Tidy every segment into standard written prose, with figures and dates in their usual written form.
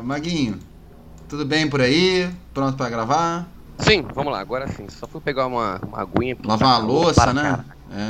Maguinho, tudo bem por aí? Pronto pra gravar? Sim, vamos lá, agora sim. Só fui pegar uma aguinha. Lavar uma louça, né?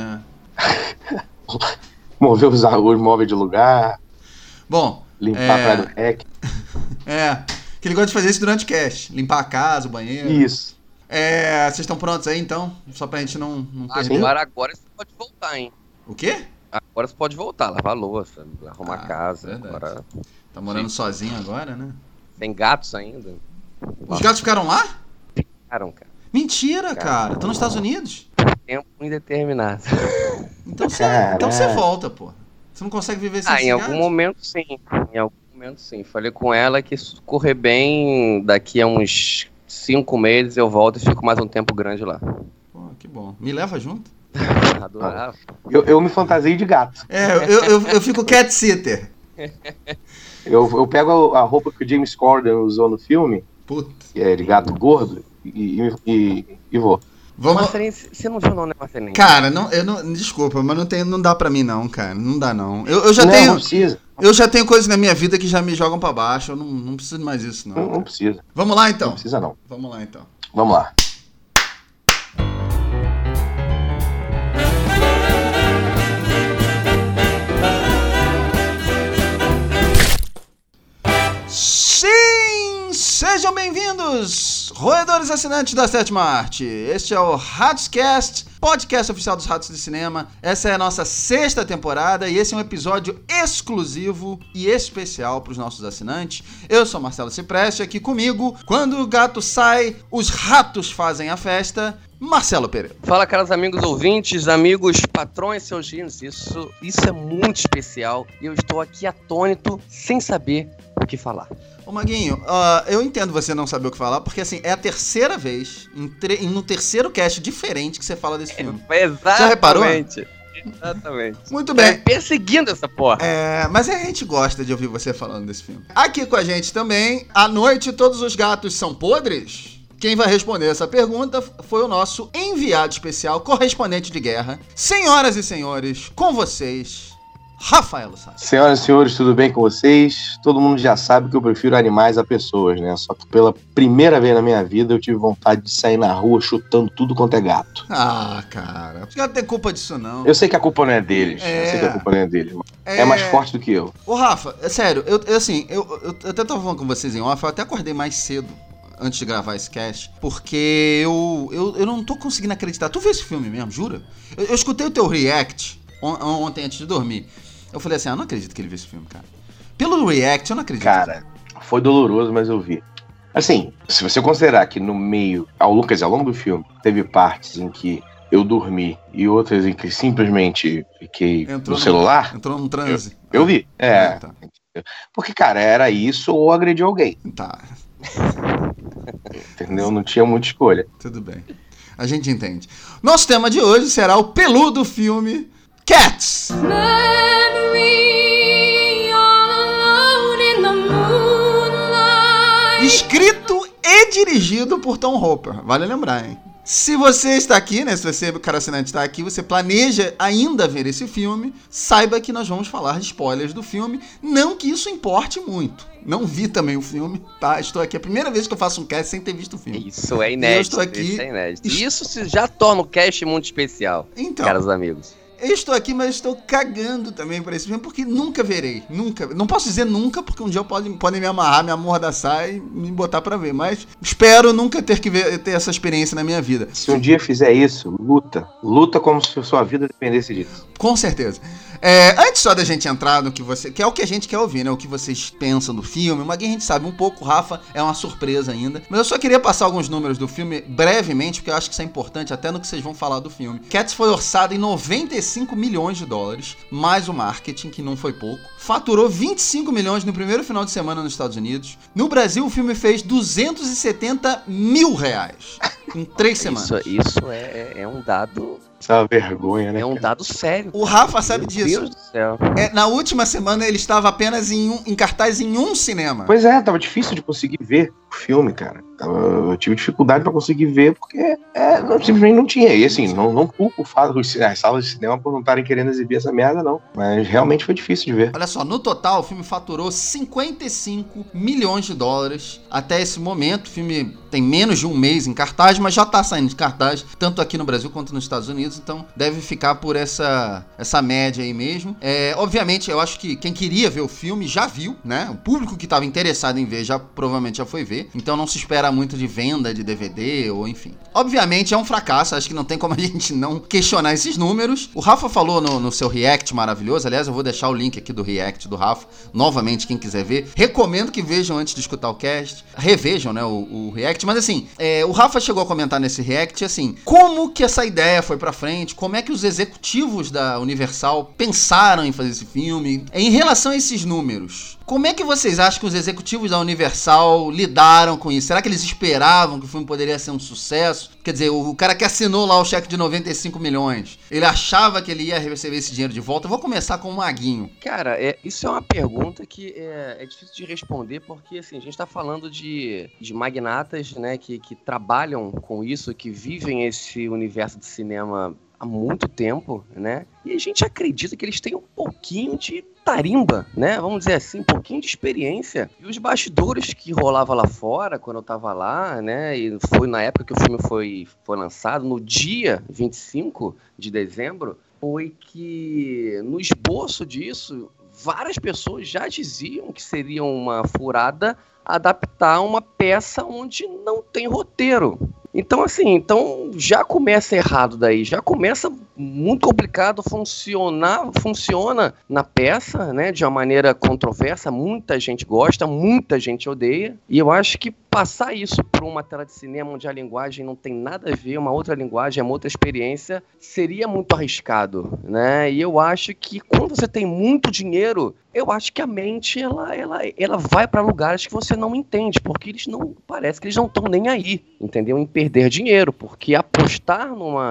Mover os móveis de lugar. Bom, limpar a praia do REC. Que ele gosta de fazer isso durante o cast. Limpar a casa, o banheiro. Isso. Vocês estão prontos aí, então? Só pra gente não perder. Agora você pode voltar, hein? O quê? Agora você pode voltar, lavar a louça, arrumar a casa. Verdade. Agora... Tá morando sozinho agora, né? Tem gatos ainda. Os gatos ficaram lá? Ficaram, cara. Mentira, cara. Estão nos Estados Unidos? Tempo indeterminado. Então você volta, pô. Você não consegue viver sem em algum momento sim. Em algum momento sim. Falei com ela que se correr bem, daqui a uns 5 meses eu volto e fico mais um tempo grande lá. Pô, que bom. Me leva junto? Adorava. Eu me fantasiei de gato. Eu fico cat sitter. Eu pego a roupa que o James Corden usou no filme, que é de gato gordo, e vou. Marcelinho, você não viu não, né, Marcelinho? Cara, desculpa, mas não dá pra mim não, cara. Não dá não. Eu já tenho coisas na minha vida que já me jogam pra baixo. Eu não preciso mais disso, não. Não precisa. Vamos lá, então. Não precisa, não. Vamos lá, então. Vamos lá. Sim! Sejam bem-vindos, roedores assinantes da Sétima Arte. Este é o Ratscast, podcast oficial dos Ratos de Cinema. Essa é a nossa 6ª temporada e esse é um episódio exclusivo e especial para os nossos assinantes. Eu sou Marcelo Cipreste, aqui comigo, quando o gato sai, os ratos fazem a festa. Marcelo Pereira. Fala, caros amigos ouvintes, amigos patrões seus rinos. Isso é muito especial e eu estou aqui atônito, sem saber o que falar. Ô Maguinho, eu entendo você não saber o que falar, porque assim, é a terceira vez, no terceiro cast diferente que você fala desse filme. Exatamente. Já reparou? Exatamente. Muito bem. Perseguindo essa porra. Mas a gente gosta de ouvir você falando desse filme. Aqui com a gente também, à noite todos os gatos são podres? Quem vai responder essa pergunta foi o nosso enviado especial, correspondente de guerra. Senhoras e senhores, com vocês, Rafael Sá. Senhoras e senhores, tudo bem com vocês? Todo mundo já sabe que eu prefiro animais a pessoas, né? Só que pela primeira vez na minha vida eu tive vontade de sair na rua chutando tudo quanto é gato. Ah, cara. Os gatos têm culpa disso, não. Eu sei que a culpa não é deles. Eu sei que a culpa não é deles. É mais forte do que eu. Ô, Rafa, sério, eu até tava falando com vocês em off, eu até acordei mais cedo antes de gravar esse cast, porque eu não tô conseguindo acreditar. Tu viu esse filme mesmo, jura? Eu escutei o teu react ontem antes de dormir. Eu falei assim, eu não acredito que ele viu esse filme, cara. Pelo react, eu não acredito. Cara, foi doloroso, mas eu vi. Assim, se você considerar que no meio, ao longo do filme, teve partes em que eu dormi e outras em que simplesmente fiquei no celular. Entrou num transe. Eu vi. Tá. Porque, cara, era isso ou agredir alguém. Tá. Entendeu? Não tinha muita escolha. Tudo bem. A gente entende. Nosso tema de hoje será o peludo filme Cats. Escrito e dirigido por Tom Hopper. Vale lembrar, hein? Se você está aqui, né? Se você, o cara assinante, está aqui, você planeja ainda ver esse filme, saiba que nós vamos falar de spoilers do filme. Não que isso importe muito. Não vi também o filme, tá? Estou aqui. É a primeira vez que eu faço um cast sem ter visto o filme. Isso é inédito. Eu estou aqui. Isso é inédito. Isso já torna o cast muito especial, então, caros amigos. Eu estou aqui, mas estou cagando também por esse filme, porque nunca verei. Nunca. Não posso dizer nunca, porque um dia podem me amarrar, me amordaçar e me botar pra ver. Mas espero nunca ter essa experiência na minha vida. Se um dia fizer isso, luta. Luta como se a sua vida dependesse disso. Com certeza. Antes só da gente entrar no que é o que a gente quer ouvir, né? O que vocês pensam do filme. O Magui a gente sabe um pouco, o Rafa é uma surpresa ainda. Mas eu só queria passar alguns números do filme brevemente, porque eu acho que isso é importante até no que vocês vão falar do filme. Cats foi orçado em 95 milhões de dólares, mais o marketing, que não foi pouco. Faturou 25 milhões no primeiro final de semana nos Estados Unidos. No Brasil, o filme fez 270 mil reais em 3 semanas. Isso é um dado... Isso é uma vergonha, né? É um dado sério. O Rafa sabe disso. Meu Deus do céu. Na última semana ele estava apenas em cartaz em um cinema. Pois é, tava difícil de conseguir ver. o filme, cara. Eu tive dificuldade pra conseguir ver porque simplesmente não tinha. E assim, não culpo o fato das salas de cinema por não estarem querendo exibir essa merda, não. Mas realmente foi difícil de ver. Olha só, no total o filme faturou 55 milhões de dólares até esse momento. O filme tem menos de um mês em cartaz, mas já tá saindo de cartaz, tanto aqui no Brasil quanto nos Estados Unidos, então deve ficar por essa média aí mesmo. Obviamente, eu acho que quem queria ver o filme já viu, né? O público que estava interessado em ver provavelmente já foi ver, então não se espera muito de venda de DVD ou enfim. Obviamente é um fracasso, acho que não tem como a gente não questionar esses números. O Rafa falou no seu react maravilhoso, aliás eu vou deixar o link aqui do react do Rafa, novamente quem quiser ver, recomendo que vejam antes de escutar o cast, revejam, né, o react, mas assim, o Rafa chegou a comentar nesse react, assim, como que essa ideia foi pra frente, como é que os executivos da Universal pensaram em fazer esse filme, em relação a esses números. Como é que vocês acham que os executivos da Universal lidaram com isso? Será que eles esperavam que o filme poderia ser um sucesso? Quer dizer, o cara que assinou lá o cheque de 95 milhões, ele achava que ele ia receber esse dinheiro de volta? Eu vou começar com o Maguinho. Cara, isso é uma pergunta que é difícil de responder, porque assim, a gente tá falando de magnatas, né, que trabalham com isso, que vivem esse universo de cinema há muito tempo, né? E a gente acredita que eles têm um pouquinho de tarimba, né? Vamos dizer assim, um pouquinho de experiência. E os bastidores que rolava lá fora, quando eu tava lá, né? E foi na época que o filme foi lançado, no dia 25 de dezembro, foi que no esboço disso, várias pessoas já diziam que seria uma furada adaptar uma peça onde não tem roteiro. Então, assim, já começa errado daí, já começa muito complicado, funciona na peça, né, de uma maneira controversa, muita gente gosta, muita gente odeia, e eu acho que passar isso para uma tela de cinema onde a linguagem não tem nada a ver, uma outra linguagem, uma outra experiência, seria muito arriscado, né, e eu acho que quando você tem muito dinheiro, eu acho que a mente, ela vai para lugares que você não entende, porque parece que eles não estão nem aí, entendeu? Em perder dinheiro, porque apostar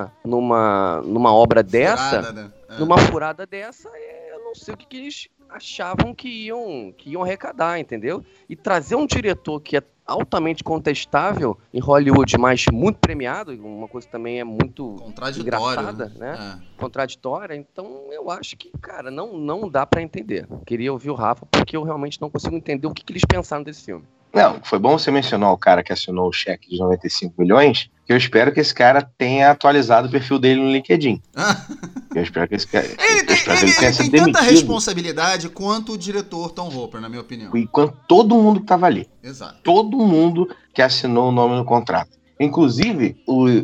numa obra dessa, furada, né? Numa furada dessa, eu não sei o que eles achavam que iam arrecadar, entendeu? E trazer um diretor que é altamente contestável em Hollywood, mas muito premiado, uma coisa que também é muito engraçada, né? Contraditória, então eu acho que, cara, não dá pra entender. Queria ouvir o Rafa, porque eu realmente não consigo entender o que eles pensaram desse filme. Não, foi bom você mencionar o cara que assinou o cheque de 95 milhões, que eu espero que esse cara tenha atualizado o perfil dele no LinkedIn. Eu espero que esse cara... Ele tem tanta responsabilidade quanto o diretor Tom Hopper, na minha opinião. E quanto todo mundo que estava ali. Exato. Todo mundo que assinou o nome no contrato. Inclusive,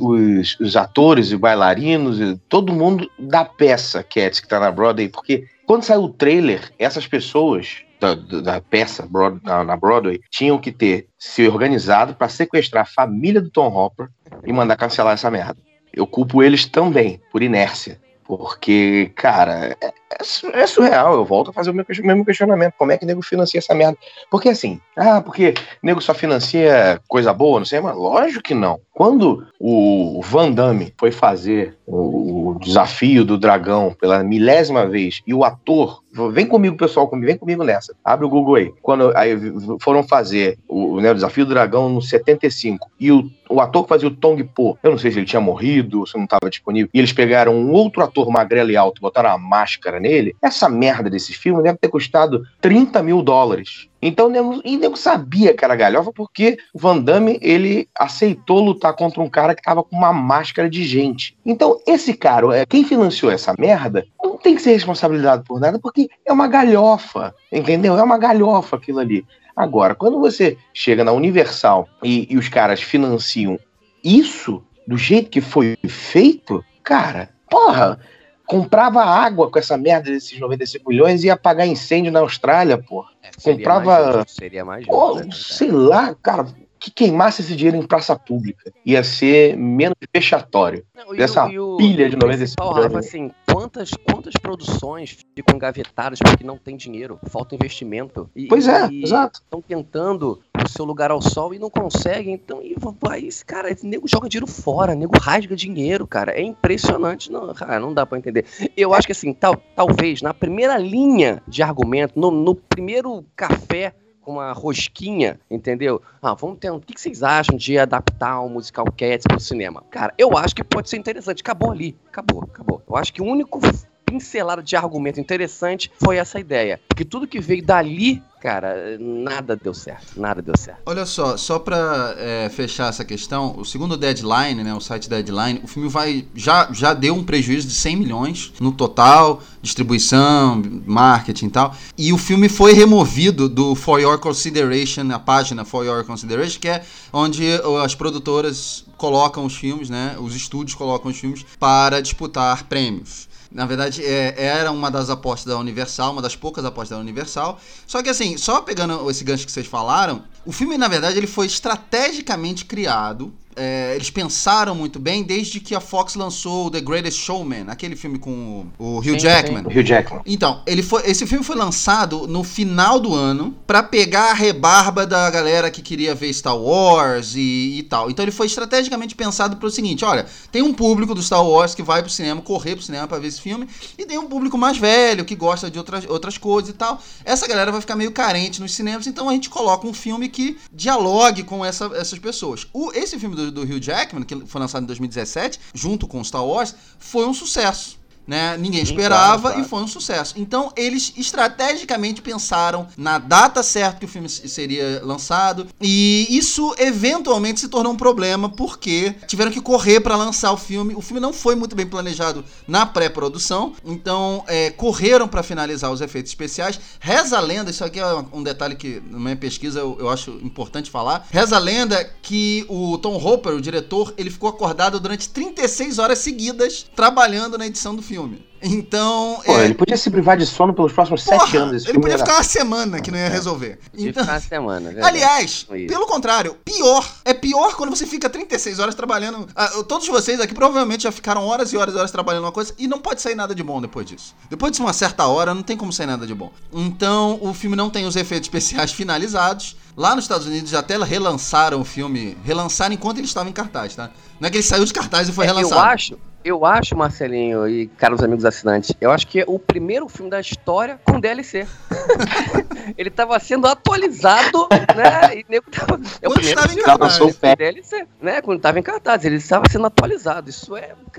os atores e bailarinos, todo mundo da peça Cats, que está na Broadway, porque quando saiu o trailer, essas pessoas da peça na Broadway tinham que ter se organizado para sequestrar a família do Tom Hopper e mandar cancelar essa merda. Eu culpo eles também, por inércia. Porque, cara, é surreal. Eu volto a fazer o mesmo questionamento. Como é que o nego financia essa merda? Porque assim, porque o nego só financia coisa boa, não sei, mas lógico que não. Quando o Van Damme foi fazer o Desafio do Dragão pela 1000ª vez e o ator, vem comigo pessoal, vem comigo nessa, abre o Google aí, quando aí foram fazer o Desafio do Dragão no 75 e o ator que fazia o Tong Po, eu não sei se ele tinha morrido, se não estava disponível, e eles pegaram um outro ator magrelo e alto, botaram uma máscara nele, essa merda desse filme deve ter custado $30 mil. Então o nego sabia que era galhofa porque o Van Damme, ele aceitou lutar contra um cara que tava com uma máscara de gente. Então esse cara, quem financiou essa merda, não tem que ser responsabilizado por nada porque é uma galhofa, entendeu? É uma galhofa aquilo ali. Agora, quando você chega na Universal e os caras financiam isso do jeito que foi feito, cara, porra, comprava água com essa merda desses 95 milhões e ia apagar incêndio na Austrália, porra. Comprava... Seria mais justo, né, sei lá, cara, que queimasse esse dinheiro em praça pública. Ia ser menos vexatório. Dessa pilha de 95 milhões. Rafa, assim, quantas produções ficam engavetadas porque não tem dinheiro, falta investimento. Exato. Estão tentando o seu lugar ao sol e não conseguem. Então, cara, esse nego joga dinheiro fora, nego rasga dinheiro, cara. É impressionante. Não, cara, não dá pra entender. Eu acho que, assim, talvez na primeira linha de argumento, no primeiro café com uma rosquinha, entendeu? Vamos ter o que vocês acham de adaptar o musical Cats pro cinema? Cara, eu acho que pode ser interessante. Acabou ali. Acabou. Eu acho que o único pincelada de argumento interessante foi essa ideia. Porque tudo que veio dali, cara, nada deu certo. Olha só pra fechar essa questão, o segundo Deadline, né, o site Deadline, o filme já deu um prejuízo de 100 milhões no total, distribuição, marketing e tal, e o filme foi removido do For Your Consideration, a página For Your Consideration, que é onde as produtoras colocam os filmes, né, os estúdios colocam os filmes para disputar prêmios. Na verdade, era uma das apostas da Universal, uma das poucas apostas da Universal. Só que assim, só pegando esse gancho que vocês falaram, o filme, na verdade, ele foi estrategicamente criado. Eles pensaram muito bem desde que a Fox lançou o The Greatest Showman, aquele filme com o Hugh Jackman. Hugh Jackman. Então, esse filme foi lançado no final do ano pra pegar a rebarba da galera que queria ver Star Wars e tal. Então ele foi estrategicamente pensado pro seguinte, olha, tem um público do Star Wars que vai pro cinema, correr pro cinema pra ver esse filme, e tem um público mais velho que gosta de outras coisas e tal. Essa galera vai ficar meio carente nos cinemas, então a gente coloca um filme que dialogue com essas pessoas. Esse filme do Hugh Jackman, que foi lançado em 2017, junto com Star Wars, foi um sucesso. Né? Ninguém esperava, claro. E foi um sucesso. Então eles estrategicamente pensaram na data certa que o filme seria lançado, e isso eventualmente se tornou um problema porque tiveram que correr para lançar o filme. O filme não foi muito bem planejado na pré-produção, então correram para finalizar os efeitos especiais. Reza a lenda, isso aqui é um detalhe que na minha pesquisa eu acho importante falar, reza a lenda que o Tom Hopper, o diretor, ele ficou acordado durante 36 horas seguidas trabalhando na edição do filme. Então... ele podia se privar de sono pelos próximos 7 anos. Ele podia ficar uma semana que não ia resolver. Então, ficar uma semana, verdade. Aliás, pelo contrário, é pior quando você fica 36 horas trabalhando. Todos vocês aqui provavelmente já ficaram horas e horas e horas trabalhando uma coisa e não pode sair nada de bom depois disso. Depois de uma certa hora, não tem como sair nada de bom. Então, o filme não tem os efeitos especiais finalizados. Lá nos Estados Unidos já até relançaram o filme. Relançaram enquanto ele estava em cartaz, tá? Não é que ele saiu de cartaz e foi relançado. Eu acho, Marcelinho e caros amigos assinantes, eu acho que é o primeiro filme da história com DLC. Ele estava sendo atualizado, né? E nego tava... Quando estava em cartaz. DLC, né? Quando estava em cartaz, ele estava sendo atualizado. Isso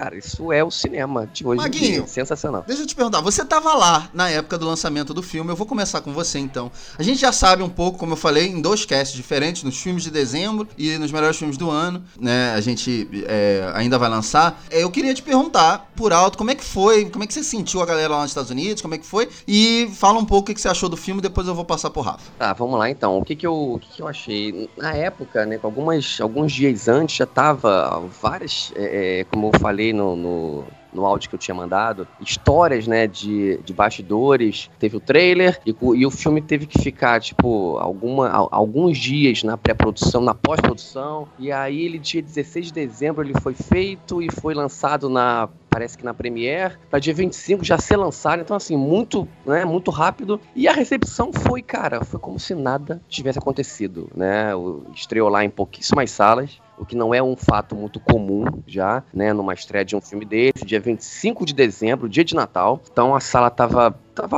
é o cinema de hoje em dia. Sensacional. Deixa eu te perguntar, você estava lá na época do lançamento do filme, eu vou começar com você então. A gente já sabe um pouco, como eu falei, em 2 casts diferentes, nos filmes de dezembro e nos melhores filmes do ano, né? A gente ainda vai lançar. Eu queria te perguntar, por alto, como é que foi, como é que você sentiu a galera lá nos Estados Unidos, como é que foi, e fala um pouco o que você achou do filme, depois eu vou passar pro Rafa. Tá, vamos lá então. O que eu achei? Na época, né, alguns dias antes já tava várias, como eu falei no áudio que eu tinha mandado, histórias, né, de bastidores. Teve o trailer e o filme teve que ficar, tipo, alguns dias na pré-produção, na pós-produção, e aí dia 16 de dezembro ele foi feito e foi lançado parece que na Premiere, para dia 25 já ser lançado, então assim, muito rápido, e a recepção foi como se nada tivesse acontecido, né, estreou lá em pouquíssimas salas, o que não é um fato muito comum já, né, numa estreia de um filme desse, dia 25 de dezembro, dia de Natal, então a sala tava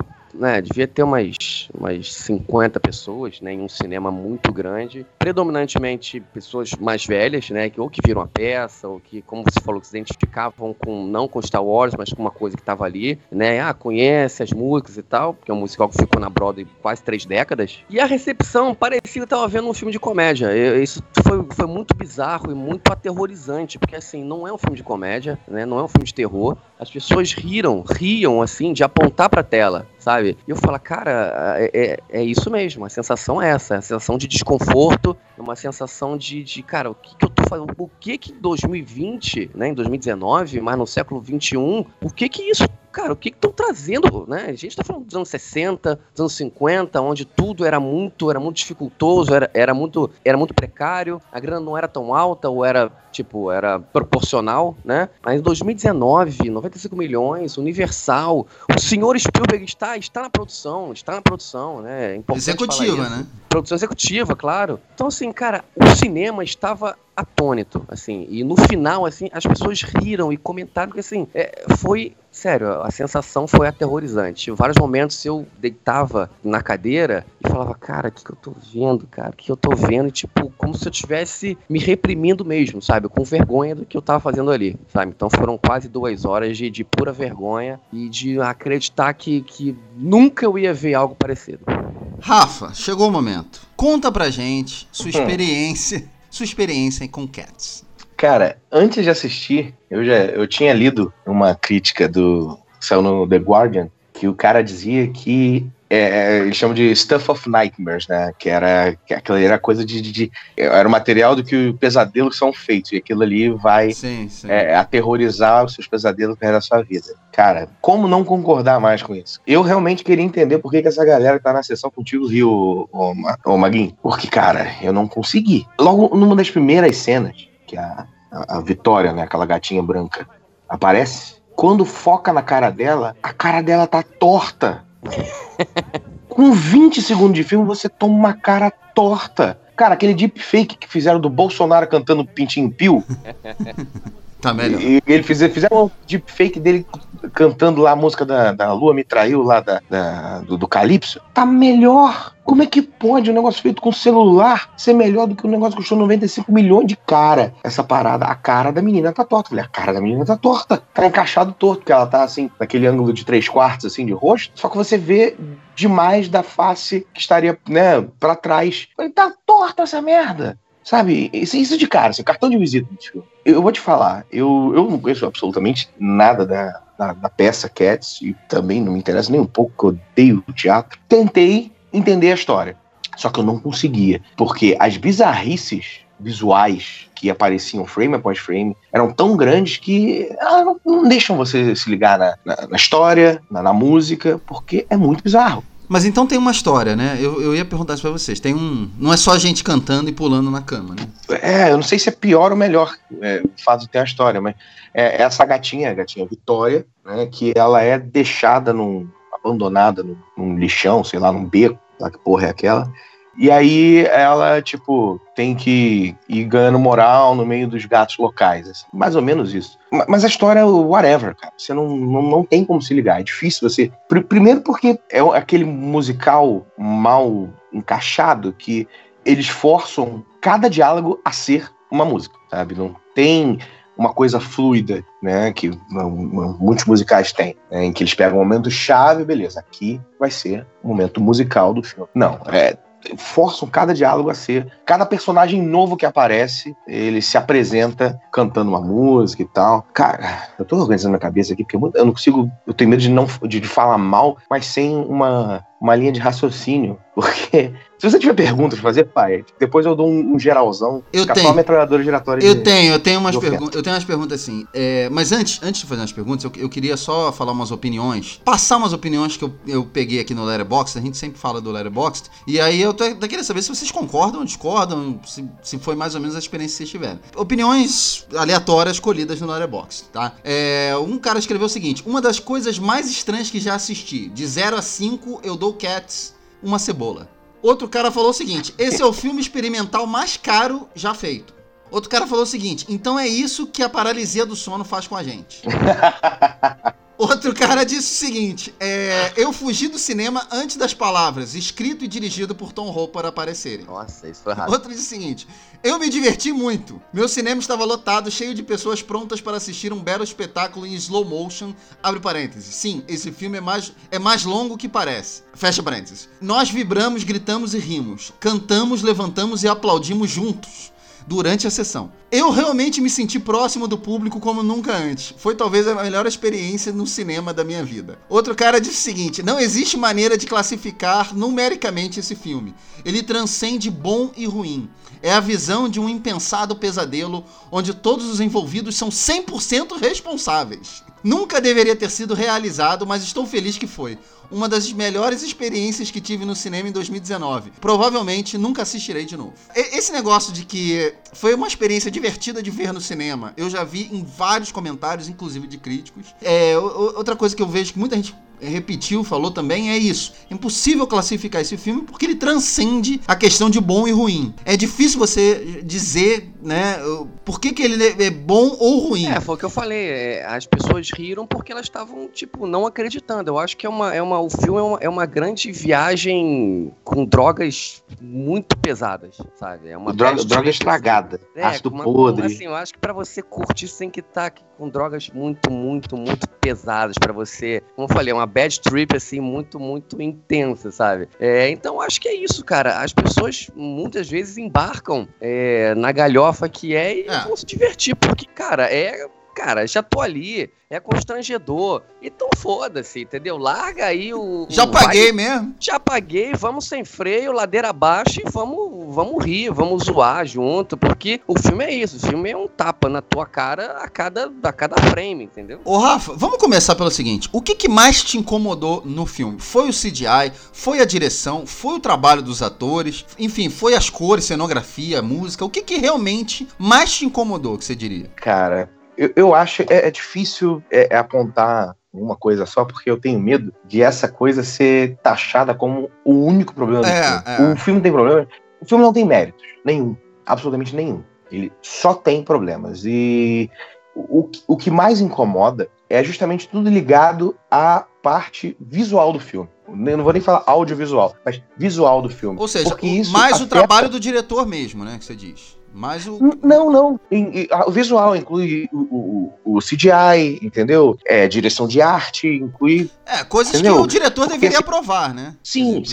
né, devia ter umas 50 pessoas, né, em um cinema muito grande, predominantemente pessoas mais velhas, né, que viram a peça, ou que, como você falou, que se identificavam não com Star Wars, mas com uma coisa que estava ali, né, conhece as músicas e tal, porque é um musical que ficou na Broadway quase 3 décadas, e a recepção parecia que eu estava vendo um filme de comédia. Isso foi muito bizarro e muito aterrorizante, porque assim, não é um filme de comédia, né, não é um filme de terror, as pessoas riam assim, de apontar pra tela, sabe? E eu falo, cara, é isso mesmo, a sensação é essa, a sensação de desconforto, é uma sensação de cara, o que eu tô fazendo? Por que em 2020, né, em 2019, mas no século 21, por que isso? Cara, o que estão trazendo, né? A gente tá falando dos anos 60, dos anos 50, onde tudo era muito dificultoso, era muito precário, a grana não era tão alta, ou era proporcional, né? Mas em 2019, 95 milhões, Universal, o senhor Spielberg está na produção, né? É importante executiva, né? Produção executiva, claro. Então, assim, cara, o cinema estava atônito, assim, e no final, assim, as pessoas riram e comentaram que, assim, foi, sério, a sensação foi aterrorizante. Em vários momentos eu deitava na cadeira e falava, cara, o que eu tô vendo, cara, o que eu tô vendo, e, tipo, como se eu estivesse me reprimindo mesmo, sabe, com vergonha do que eu tava fazendo ali, sabe, então foram quase 2 horas de pura vergonha e de acreditar que nunca eu ia ver algo parecido. Rafa, chegou o momento. Conta pra gente sua experiência com Cats. Cara, antes de assistir, eu tinha lido uma crítica saiu no The Guardian, que o cara dizia que eles chamam de Stuff of Nightmares, né? Que aquilo era coisa era o material do que os pesadelos são feitos, e aquilo ali vai aterrorizar os seus pesadelos pro resto da sua vida. Cara, como não concordar mais com isso? Eu realmente queria entender por que essa galera que tá na sessão contigo riu, ô Maguinho. Porque, cara, eu não consegui. Logo numa das primeiras cenas, que a Vitória, né, aquela gatinha branca, aparece, quando foca na cara dela, a cara dela tá torta. Com 20 segundos de filme, você toma uma cara torta. Cara, aquele deepfake que fizeram do Bolsonaro cantando Pintinho Pio. Tá melhor. E ele fizeram um deepfake dele cantando lá a música da Lua Me Traiu, lá do Calypso. Tá melhor. Como é que pode um negócio feito com celular ser melhor do que um negócio que custou 95 milhões de cara? Essa parada, a cara da menina tá torta. Falei, a cara da menina tá torta. Tá encaixado torto, porque ela tá assim, naquele ângulo de 3/4, assim, de rosto. Só que você vê demais da face que estaria, né, pra trás. Falei, tá torta essa merda. Sabe, isso de cara, esse cartão de visita. Eu vou te falar, eu não conheço absolutamente nada da peça Cats, e também não me interessa nem um pouco, que eu odeio o teatro. Tentei entender a história, só que eu não conseguia, porque as bizarrices visuais que apareciam frame após frame eram tão grandes que não deixam você se ligar na história, na música, porque é muito bizarro. Mas então tem uma história, né? Eu ia perguntar isso pra vocês. Não é só gente cantando e pulando na cama, né? Eu não sei se é pior ou melhor o fato de ter a história, mas essa gatinha, a gatinha Vitória, né, que ela é deixada abandonada num lixão, sei lá, num beco, lá que porra é aquela. E aí ela, tipo, tem que ir ganhando moral no meio dos gatos locais, assim. Mais ou menos isso. Mas a história é whatever, cara. Você não tem como se ligar. É difícil você... Primeiro porque é aquele musical mal encaixado que eles forçam cada diálogo a ser uma música, sabe? Não tem uma coisa fluida, né, que muitos musicais têm, né, em que eles pegam um momento chave, beleza, aqui vai ser o momento musical do filme. Não, forçam cada diálogo a ser... Cada personagem novo que aparece, ele se apresenta cantando uma música e tal. Cara, eu tô organizando minha cabeça aqui, porque eu não consigo... Eu tenho medo de falar mal, mas sem uma linha de raciocínio. Porque se você tiver perguntas pra fazer, pai, depois eu dou um geralzão. Eu tenho. Só uma metralhadora giratória. Eu tenho umas perguntas assim. Mas antes de fazer umas perguntas, eu queria só falar umas opiniões. Passar umas opiniões que eu peguei aqui no Letterboxd. A gente sempre fala do Letterboxd. E aí eu queria saber se vocês concordam ou discordam, se foi mais ou menos a experiência que vocês tiveram. Opiniões aleatórias escolhidas no Letterboxd, tá? Um cara escreveu o seguinte: uma das coisas mais estranhas que já assisti. De 0 a 5, eu dou Cats uma cebola. Outro cara falou o seguinte: esse é o filme experimental mais caro já feito. Outro cara falou o seguinte: então é isso que a paralisia do sono faz com a gente. Outro cara disse o seguinte: eu fugi do cinema antes das palavras escrito e dirigido por Tom Hopper aparecerem. Nossa, isso foi errado. Outro disse o seguinte: eu me diverti muito. Meu cinema estava lotado, cheio de pessoas prontas para assistir um belo espetáculo em slow motion. Abre parênteses. Sim, esse filme é mais longo que parece. Fecha parênteses. Nós vibramos, gritamos e rimos. Cantamos, levantamos e aplaudimos juntos durante a sessão. Eu realmente me senti próximo do público como nunca antes. Foi talvez a melhor experiência no cinema da minha vida. Outro cara disse o seguinte: não existe maneira de classificar numericamente esse filme. Ele transcende bom e ruim. É a visão de um impensado pesadelo onde todos os envolvidos são 100% responsáveis. Nunca deveria ter sido realizado, mas estou feliz que foi. Uma das melhores experiências que tive no cinema em 2019. Provavelmente nunca assistirei de novo. Esse negócio de que foi uma experiência divertida de ver no cinema, eu já vi em vários comentários, inclusive de críticos. Outra coisa que eu vejo que muita gente falou também, é isso. É impossível classificar esse filme porque ele transcende a questão de bom e ruim. É difícil você dizer né? Por que ele é bom ou ruim? Foi o que eu falei. As pessoas riram porque elas estavam, tipo, não acreditando. Eu acho que o filme é uma grande viagem com drogas muito pesadas, sabe? É uma droga estragada, ácido podre. Assim, eu acho que pra você curtir, você tem que estar com drogas muito, muito, muito pesadas pra você. Como eu falei, é uma bad trip, assim, muito, muito intensa, sabe? Então, acho que é isso, cara. As pessoas, muitas vezes, embarcam na galhofa que e vão se divertir, porque, cara, já tô ali, é constrangedor, então foda-se, entendeu? Larga aí Já paguei mesmo. Já paguei, vamos sem freio, ladeira abaixo e vamos rir, vamos zoar junto, porque o filme é isso, o filme é um tapa na tua cara a cada frame, entendeu? Ô Rafa, vamos começar pelo seguinte, o que mais te incomodou no filme? Foi o CGI, foi a direção, foi o trabalho dos atores, enfim, foi as cores, cenografia, a música, o que realmente mais te incomodou, que você diria? Cara, eu acho difícil apontar uma coisa só, porque eu tenho medo de essa coisa ser taxada como o único problema do filme. O filme tem problema. O filme não tem méritos, nenhum, absolutamente nenhum. Ele só tem problemas. E o que mais incomoda é justamente tudo ligado à parte visual do filme. Eu não vou nem falar audiovisual, mas visual do filme. Ou seja, mais o trabalho do diretor mesmo, né, que você diz. Mas Não. O visual inclui o CGI, entendeu? Direção de arte, inclui... coisas entendeu? Que o diretor deveria aprovar, né? Sim.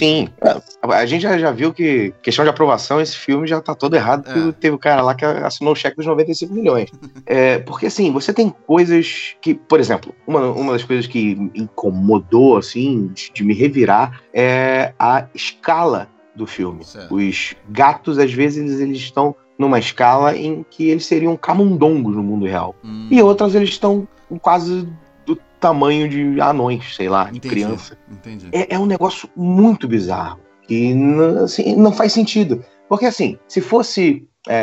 A gente já viu que, questão de aprovação, esse filme já tá todo errado, porque teve o cara lá que assinou o cheque dos 95 milhões. Porque, assim, você tem coisas que, por exemplo, uma das coisas que me incomodou, assim, de me revirar, é a escala do filme. Certo. Os gatos, às vezes, eles estão numa escala em que eles seriam camundongos no mundo real. E outras eles estão quase do tamanho de anões, sei lá, de criança. Entendi. É um negócio muito bizarro, que assim, não faz sentido. Porque assim, se fosse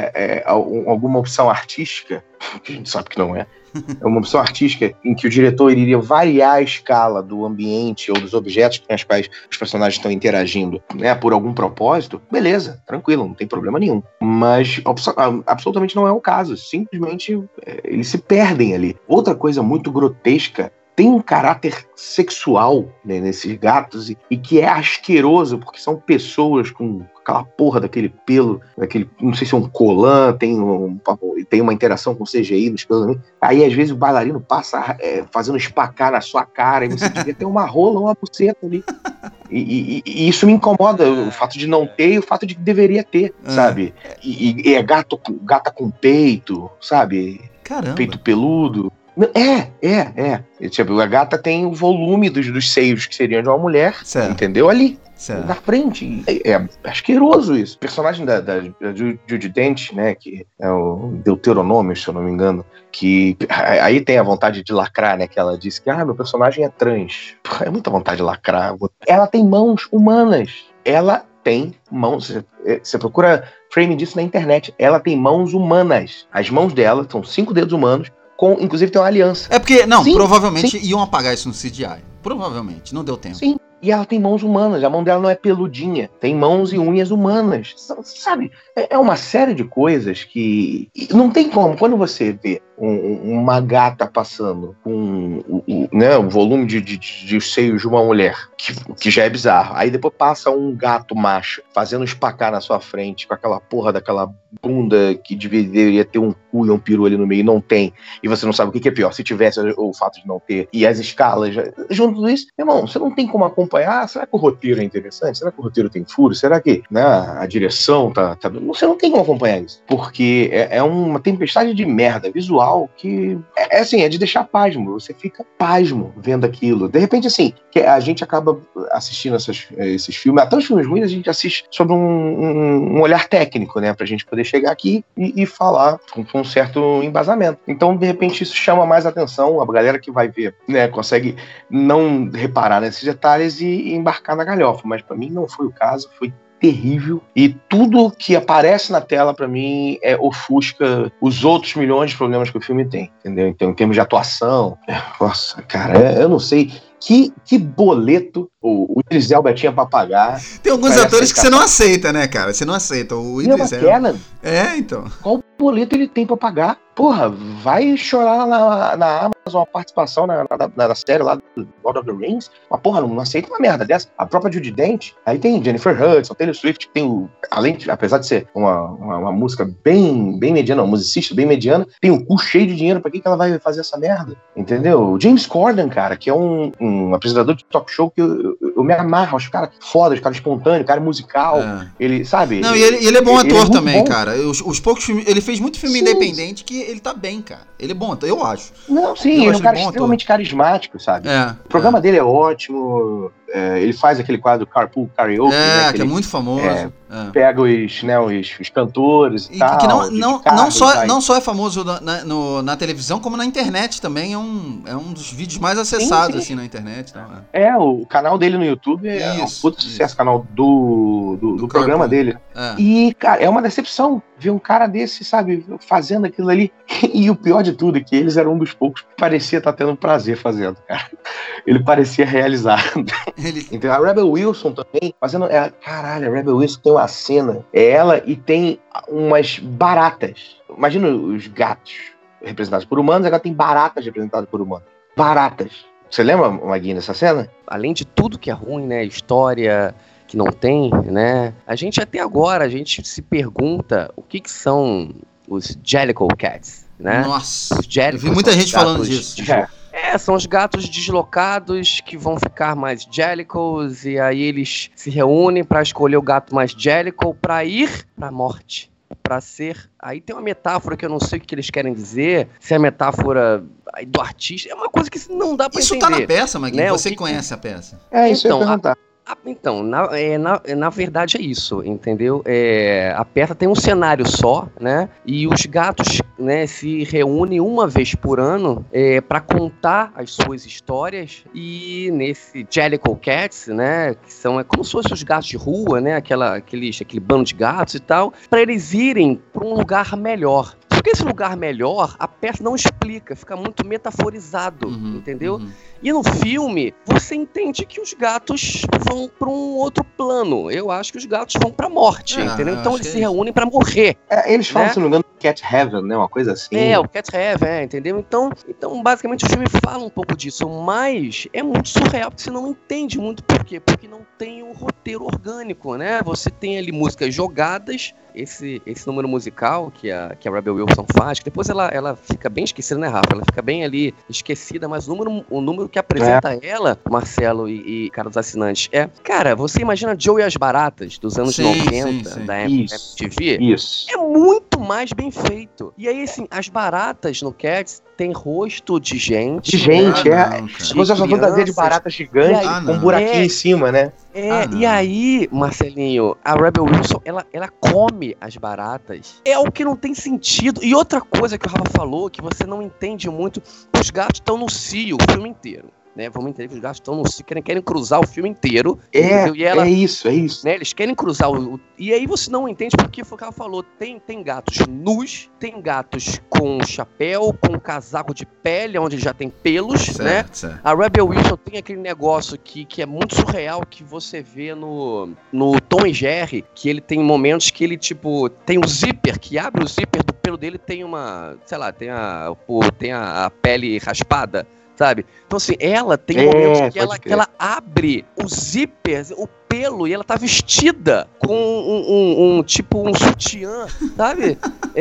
alguma opção artística, que a gente sabe que não é uma opção artística em que o diretor iria variar a escala do ambiente ou dos objetos com os quais os personagens estão interagindo, né, por algum propósito, beleza, tranquilo, não tem problema nenhum. Mas absolutamente não é o caso. Simplesmente eles se perdem ali. Outra coisa muito grotesca, tem um caráter sexual, né, nesses gatos e que é asqueroso, porque são pessoas com aquela porra daquele pelo, não sei se é um colã, tem uma interação com CGI nos pelos. Aí às vezes o bailarino passa fazendo espacar na sua cara e você devia ter uma rola ou uma buceta ali. E isso me incomoda, o fato de não ter e o fato de que deveria ter, sabe? E é gata com peito, sabe? Caramba. Peito peludo. Tipo, a gata tem o volume dos seios que seriam de uma mulher, certo. Entendeu? Ali, certo. Na frente. É asqueroso isso. O personagem da Judi Dench, né, que é o Deuteronômio, se eu não me engano, que aí tem a vontade de lacrar, né, que ela disse que, meu personagem é trans. É muita vontade de lacrar. Ela tem mãos humanas. Ela tem mãos... Você procura frame disso na internet. Ela tem mãos humanas. As mãos dela são 5 dedos humanos, inclusive tem uma aliança. Provavelmente iam apagar isso no CGI. Provavelmente, não deu tempo. Sim, e ela tem mãos humanas, a mão dela não é peludinha, tem mãos e unhas humanas. Sabe, é uma série de coisas que não tem como, quando você vê uma gata passando com o volume de seios de uma mulher, que já é bizarro, aí depois passa um gato macho fazendo espacar na sua frente com aquela porra daquela bunda que deveria ter um cu e um peru ali no meio e não tem, e você não sabe o que é pior, se tivesse o fato de não ter, e as escalas, junto com tudo isso, meu irmão, você não tem como acompanhar. Será que o roteiro é interessante? Será que o roteiro tem furo? Será que, né, a direção tá... Você não tem como acompanhar isso, porque é uma tempestade de merda visual que é de deixar pasmo. Você fica pasmo vendo aquilo. De repente, assim, que a gente acaba assistindo esses filmes, até os filmes ruins a gente assiste sobre um olhar técnico, né, pra gente poder chegar aqui e falar com um certo embasamento. Então, de repente, isso chama mais atenção. A galera que vai ver, né, consegue não reparar nesses detalhes e embarcar na galhofa, mas pra mim não foi o caso, foi terrível, e tudo que aparece na tela pra mim ofusca os outros milhões de problemas que o filme tem, entendeu? Então, em termos de atuação, nossa, cara, eu não sei que boleto o Idris Elba tinha pra pagar. Tem alguns atores que você não aceita, né, cara? Você não aceita. O Idris Elba. McKellen. Então. Qual boleto ele tem pra pagar. Porra, vai chorar na Amazon a participação na série lá do Lord of the Rings. Mas, porra, não aceita uma merda dessa. A própria Judi Dench, aí tem Jennifer Hudson, Taylor Swift, que tem apesar de ser uma música bem mediana, uma musicista bem mediana, tem um cu cheio de dinheiro, pra que ela vai fazer essa merda? Entendeu? O James Corden, cara, que é um apresentador de talk show que eu me amarro, acho o cara foda, o cara espontâneo, o cara musical, ele, sabe? Não, e ele é bom ator também, bom. Cara. Os poucos filmes, ele fez muito filme independente que ele tá bem, cara. Ele é bom, eu acho. Não, sim, ele é um cara extremamente carismático, sabe? O programa dele é ótimo. Ele faz aquele quadro Carpool Karaoke, né, que é muito famoso. Pega os cantores e tal. Que não só é famoso na televisão, como na internet também. É um dos vídeos mais acessados, sim. Assim, na internet. Então, o canal dele no YouTube é um puto sucesso, o canal do programa dele. E, cara, é uma decepção ver um cara desse, sabe, fazendo aquilo ali. E o pior de tudo é que eles eram um dos poucos que parecia estar tendo prazer fazendo, cara. Ele parecia realizado. Então, a Rebel Wilson também, fazendo... Caralho, a Rebel Wilson tem uma cena, ela e tem umas baratas. Imagina os gatos representados por humanos, agora tem baratas representadas por humanos. Baratas. Você lembra, Magui, dessa cena? Além de tudo que é ruim, né, história que não tem, né, a gente se pergunta o que são os Jellicle Cats, né? Nossa, eu vi muita gente falando disso. São os gatos deslocados que vão ficar mais Jellicles, e aí eles se reúnem pra escolher o gato mais Jellicle pra ir pra morte. Pra ser... Aí tem uma metáfora que eu não sei o que eles querem dizer, se é metáfora do artista, é uma coisa que não dá pra entender. Isso tá na peça, Magui, né? Você conhece a peça. Isso eu ia perguntar. Então, na verdade é isso, entendeu? A peça tem um cenário só, né? E os gatos, né, se reúnem uma vez por ano para contar as suas histórias. E nesse Jellicle Cats, né, que são como se fossem os gatos de rua, né? Aquele bando de gatos e tal, para eles irem para um lugar melhor. Porque esse lugar melhor, a peça não explica, fica muito metaforizado, entendeu? E no filme, você entende que os gatos vão para um outro plano. Eu acho que os gatos vão pra morte, entendeu? Então eles se reúnem pra morrer. Eles falam, se não me engano, Cat Heaven, né? Uma coisa assim. O Cat Heaven, entendeu? Então, basicamente, o filme fala um pouco disso, mas é muito surreal, porque você não entende muito por quê. Porque não tem um roteiro orgânico, né? Você tem ali músicas jogadas, esse número musical que a Rebel Wilson faz, que depois ela fica bem esquecida, né, Rafa? Ela fica bem ali esquecida, mas o número que apresenta ela, Marcelo e cara dos assinantes, cara, você imagina Joe e as Baratas dos anos 90, da MTV? Isso. É muito mais bem feito. E aí, assim, as baratas no Cats tem rosto de gente. De gente, Você essa fantasia de barata gigante com um buraquinho em cima, né? E aí, Marcelinho, a Rebel Wilson, ela come as baratas. É o que não tem sentido. E outra coisa que o Rafa falou, que você não entende muito, os gatos estão no cio o filme inteiro. Né, vamos entender que os gatos estão no cio, querem cruzar o filme inteiro. E ela, é isso. Né, eles querem cruzar e aí você não entende porque foi o que ela falou. Tem gatos nus, tem gatos com chapéu, com casaco de pele, onde já tem pelos, certo. A Rebel Wilson tem aquele negócio que é muito surreal, que você vê no Tom e Jerry, que ele tem momentos que ele, tipo, tem um zíper, que abre o zíper do pelo dele, tem uma, sei lá, tem a pele raspada, sabe? Então, assim, ela tem momentos que ela abre o zíper, o pelo, e ela tá vestida com um sutiã, sabe?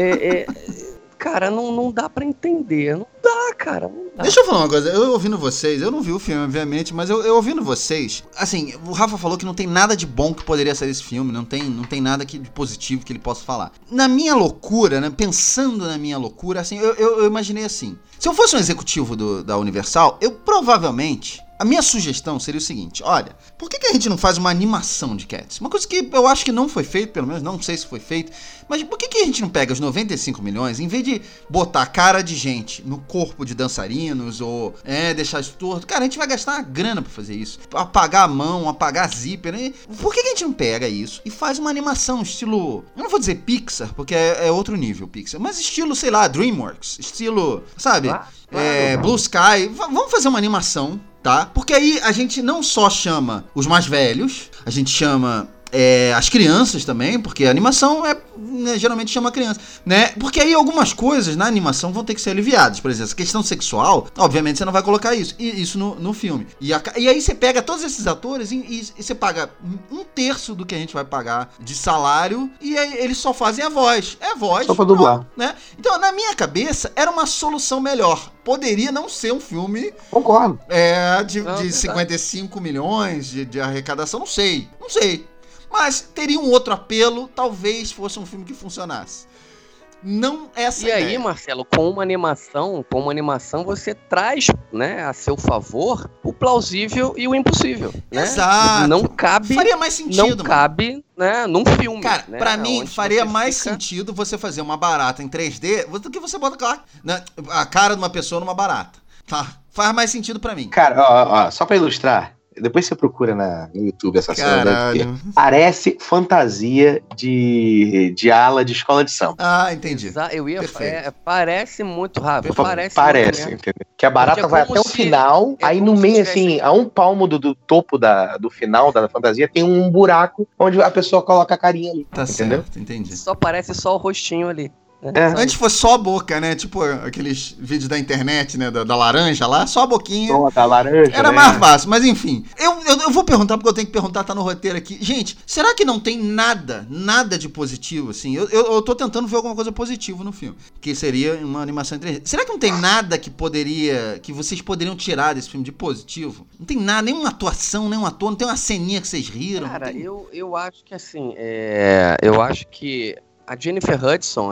Cara, não dá pra entender. Não dá, cara. Não dá. Deixa eu falar uma coisa. Eu ouvindo vocês, eu não vi o filme, obviamente, mas eu ouvindo vocês, assim, o Rafa falou que não tem nada de bom que poderia sair desse filme, não tem nada de positivo que ele possa falar. Na minha loucura, né, pensando na minha loucura, assim, eu imaginei assim, se eu fosse um executivo da Universal, eu provavelmente... A minha sugestão seria o seguinte, olha, por que a gente não faz uma animação de Cats? Uma coisa que eu acho que não foi feito, pelo menos não sei se foi feito, mas por que a gente não pega os 95 milhões, em vez de botar cara de gente no corpo de dançarinos ou deixar isso torto, cara, a gente vai gastar uma grana pra fazer isso, apagar a mão, apagar zíper, né? Por que a gente não pega isso e faz uma animação estilo, eu não vou dizer Pixar, porque é outro nível Pixar, mas estilo, sei lá, DreamWorks, estilo, sabe, Blue Sky, vamos fazer uma animação, tá? Porque aí a gente não só chama os mais velhos, a gente chama as crianças também, porque a animação né, geralmente chama criança, né? Porque aí algumas coisas na animação vão ter que ser aliviadas. Por exemplo, essa questão sexual, obviamente você não vai colocar isso no filme. E aí você pega todos esses atores e você paga 1/3 do que a gente vai pagar de salário e aí eles só fazem a voz. É voz. Só pra dublar. Né? Então, na minha cabeça, era uma solução melhor. Poderia não ser um filme... Concordo. De 55 milhões de arrecadação, não sei. Mas teria um outro apelo, talvez fosse um filme que funcionasse. Não essa ideia. E aí, Marcelo, com uma animação você traz, né, a seu favor o plausível e o impossível, né? Exato. Não cabe... Faria mais sentido, cabe, né, num filme. Cara, né, pra mim, faria mais sentido você fazer uma barata em 3D do que você bota a cara de uma pessoa numa barata. Tá? Faz mais sentido pra mim. Cara, ó, só pra ilustrar, depois você procura no YouTube essa cena. Parece fantasia de ala de escola de samba. Ah, entendi. Eu ia parece muito, Rafa. Parece, entendeu? Que a barata vai até o final, aí no meio, assim, a um palmo do topo do final da fantasia, tem um buraco onde a pessoa coloca a carinha ali. Tá, entendeu? Certo, entendi. Só parece só o rostinho ali. Antes fosse só a boca, né? Tipo aqueles vídeos da internet, né? Da laranja lá, só a boquinha. Da laranja. Era mais fácil, mas enfim. Eu vou perguntar, porque eu tenho que perguntar, tá no roteiro aqui. Gente, será que não tem nada de positivo, assim? Eu tô tentando ver alguma coisa positiva no filme, que seria uma animação em 3D. Será que não tem nada que vocês poderiam tirar desse filme de positivo? Não tem nada, nenhuma atuação, nenhum ator, não tem uma ceninha que vocês riram? Cara, eu acho que assim, eu acho que a Jennifer Hudson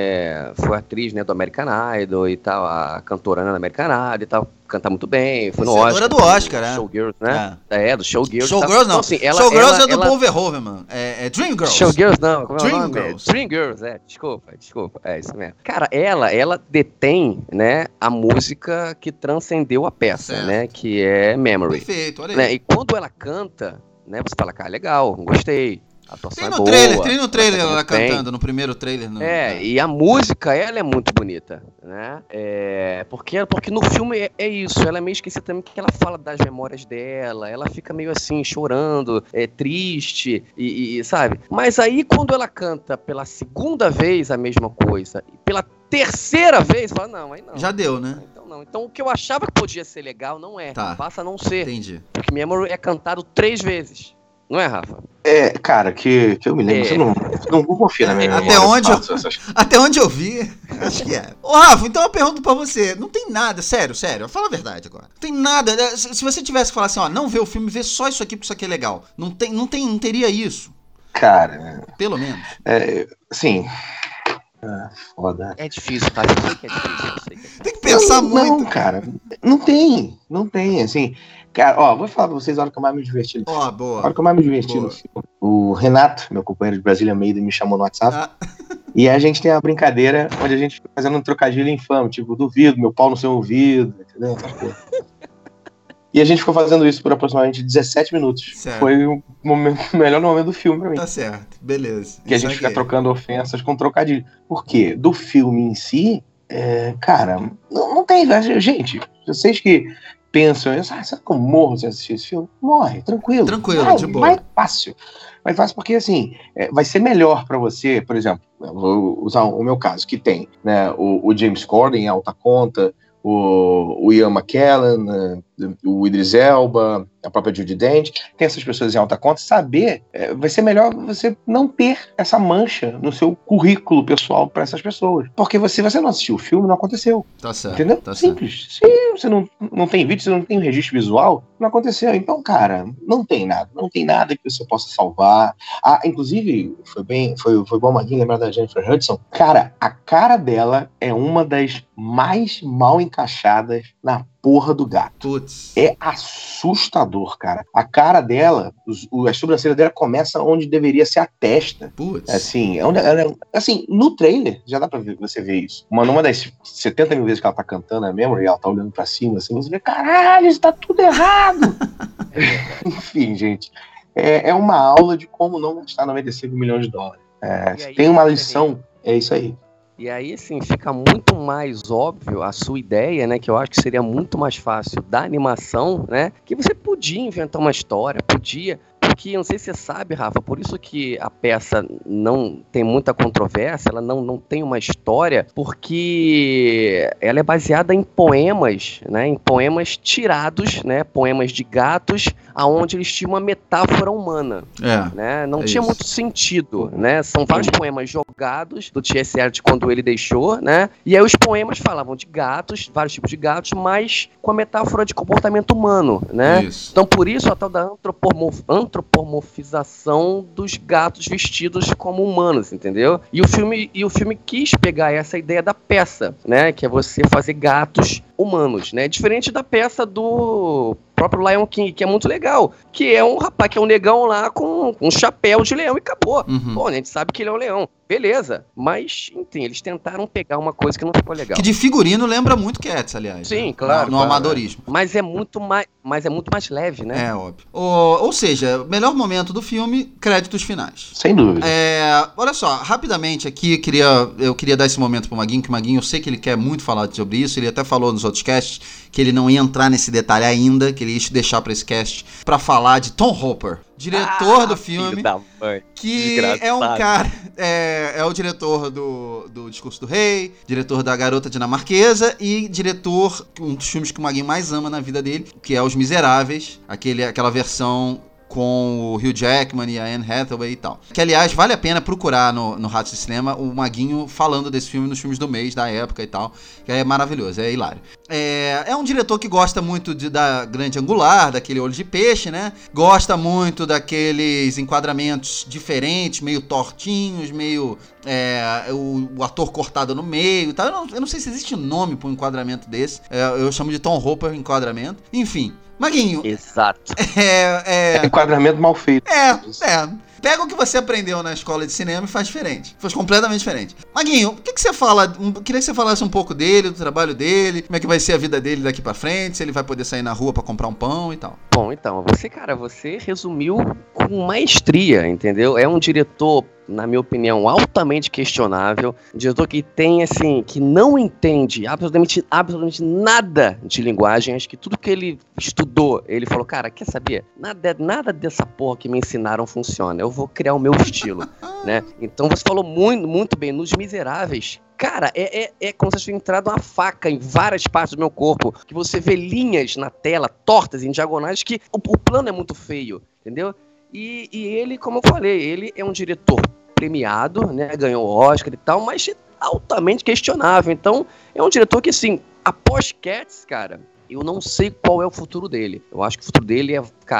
foi atriz, né, do American Idol e tal, a cantora do American Idol e tal, canta muito bem, foi no Oscar. Do Oscar, né? Showgirls, né? Do Showgirls. Showgirls não, então, assim, Showgirls é do Paul Verhoeven, mano. É Dreamgirls. Showgirls não, como é o nome? Dreamgirls. Dreamgirls, desculpa, é isso mesmo. Cara, ela detém, né, a música que transcendeu a peça, certo, né, que é Memory. Perfeito, olha aí. Né, e quando ela canta, né, você fala, cara, legal, gostei. Tem no trailer ela cantando, no primeiro trailer. E a música, ela é muito bonita, né? Porque no filme é isso, ela é meio esquecida também, que ela fala das memórias dela, ela fica meio assim, chorando, triste, e sabe? Mas aí, quando ela canta pela segunda vez a mesma coisa, e pela terceira vez, fala, não, aí não. Já deu, né? Então o que eu achava que podia ser legal, não é. Tá. Passa a não ser. Entendi. Porque Memory é cantado 3 vezes. Não é, Rafa? Cara, que eu me lembro, você não confia na minha memória. Até onde eu vi, acho que é. Ô, Rafa, então eu pergunto pra você, não tem nada, sério, fala a verdade agora. Não tem nada, se você tivesse que falar assim, ó, não vê o filme, vê só isso aqui, porque isso aqui é legal. Não teria isso. Cara... Pelo menos. Assim... foda. É difícil, tá? Eu sei que é difícil. Tem que pensar muito. Não, cara, não tem, assim... Cara, vou falar pra vocês a hora que eu mais me diverti. Boa. A hora que eu mais me diverti no filme. O Renato, meu companheiro de Brasília Meida, me chamou no WhatsApp. E a gente tem uma brincadeira onde a gente fica fazendo um trocadilho infame. Tipo, duvido, meu pau no seu ouvido, entendeu? E a gente ficou fazendo isso por aproximadamente 17 minutos. Certo. Foi o melhor momento do filme pra mim. Tá certo, beleza. Que a gente fica trocando ofensas com trocadilho. Por quê? Do filme em si, cara, não tem... Gente, vocês que... pensam, sabe que eu morro se assistir esse filme? Morre, tranquilo, de boa. Vai fácil porque assim, vai ser melhor pra você, por exemplo, eu vou usar o meu caso, que tem, né, o James Corden em alta conta, o Ian McKellen, o Idris Elba, a própria Judi Dench, tem essas pessoas em alta conta, saber, vai ser melhor você não ter essa mancha no seu currículo pessoal para essas pessoas. Porque você não assistiu o filme, não aconteceu. Tá certo. Entendeu? Tá simples. Certo. Se você não tem vídeo, você não tem registro visual, não aconteceu. Então, cara, não tem nada que você possa salvar. Inclusive, foi bom, Marquinhos, lembrar da Jennifer Hudson. Cara, a cara dela é uma das mais mal encaixadas na porra do gato. Putz. É assustador, cara. A cara dela, a sobrancelha dela começa onde deveria ser a testa. Putz. Assim, assim, no trailer, já dá pra você ver isso. Numa das 70 mil vezes que ela tá cantando a Memory, ela tá olhando pra cima, assim, você vê, caralho, isso tá tudo errado. Enfim, gente, é uma aula de como não gastar 95 milhões de dólares. Tem uma lição, é isso aí. E aí, assim, fica muito mais óbvio a sua ideia, né? Que eu acho que seria muito mais fácil da animação, né? Que você podia inventar uma história, podia porque, não sei se você sabe, Rafa, por isso que a peça não tem muita controvérsia, ela não tem uma história, porque ela é baseada em poemas, né? Em poemas tirados, né? Poemas de gatos, aonde eles tinham uma metáfora humana. Né? Não tinha muito sentido, né? São vários poemas jogados do T.S. Eliot quando ele deixou, né? E aí os poemas falavam de gatos, vários tipos de gatos, mas com a metáfora de comportamento humano, né? Isso. Então por isso a tal da antropomorfização dos gatos vestidos como humanos, entendeu? E o filme quis pegar essa ideia da peça, né? Que é você fazer gatos humanos, né? Diferente da peça do próprio Lion King, que é muito legal, que é um rapaz, que é um negão lá com um chapéu de leão e acabou. Bom, a gente sabe que ele é um leão. Beleza, mas, enfim, eles tentaram pegar uma coisa que não ficou legal. Que de figurino lembra muito Cats, aliás. Sim, né? Claro. No amadorismo. Mas é muito mais leve, né? É, óbvio. Ou seja, melhor momento do filme, créditos finais. Sem dúvida. Olha só, rapidamente aqui, eu queria dar esse momento pro Maguinho, que o Maguinho, eu sei que ele quer muito falar sobre isso, ele até falou nos outros casts que ele não ia entrar nesse detalhe ainda, que ele ia deixar pra esse cast pra falar de Tom Hopper, diretor do filme, que é um cara, é o diretor do Discurso do Rei, diretor da Garota Dinamarquesa e diretor, um dos filmes que o Maguinho mais ama na vida dele, que é Os Miseráveis, aquela versão com o Hugh Jackman e a Anne Hathaway e tal. Que, aliás, vale a pena procurar no Ratos de Cinema o Maguinho falando desse filme nos filmes do mês, da época e tal, que é maravilhoso, é hilário. É um diretor que gosta muito da grande angular, daquele olho de peixe, né? Gosta muito daqueles enquadramentos diferentes, meio tortinhos, meio... o ator cortado no meio e tal. Eu não sei se existe nome para um enquadramento desse. Eu chamo de Tom Hopper enquadramento. Enfim, Maguinho. Exato. Enquadramento mal feito. Pega o que você aprendeu na escola de cinema e faz diferente. Faz completamente diferente. Maguinho, o que você fala? Queria que você falasse um pouco dele, do trabalho dele, como é que vai ser a vida dele daqui pra frente, se ele vai poder sair na rua pra comprar um pão e tal. Bom, então, você resumiu com maestria, entendeu? É um diretor, na minha opinião, altamente questionável. Um diretor que tem, assim, que não entende absolutamente nada de linguagem. Acho que tudo que ele estudou, ele falou, cara, quer saber? Nada dessa porra que me ensinaram funciona. Eu vou criar o meu estilo, né? Então você falou muito bem, nos Miseráveis. Cara, é como se tivesse entrado uma faca em várias partes do meu corpo, que você vê linhas na tela, tortas, em diagonais, que o plano é muito feio, entendeu? E ele, como eu falei, ele é um diretor premiado, né, ganhou o Oscar e tal, mas altamente questionável. Então, é um diretor que, assim, após Cats, cara, eu não sei qual é o futuro dele. Eu acho que o futuro dele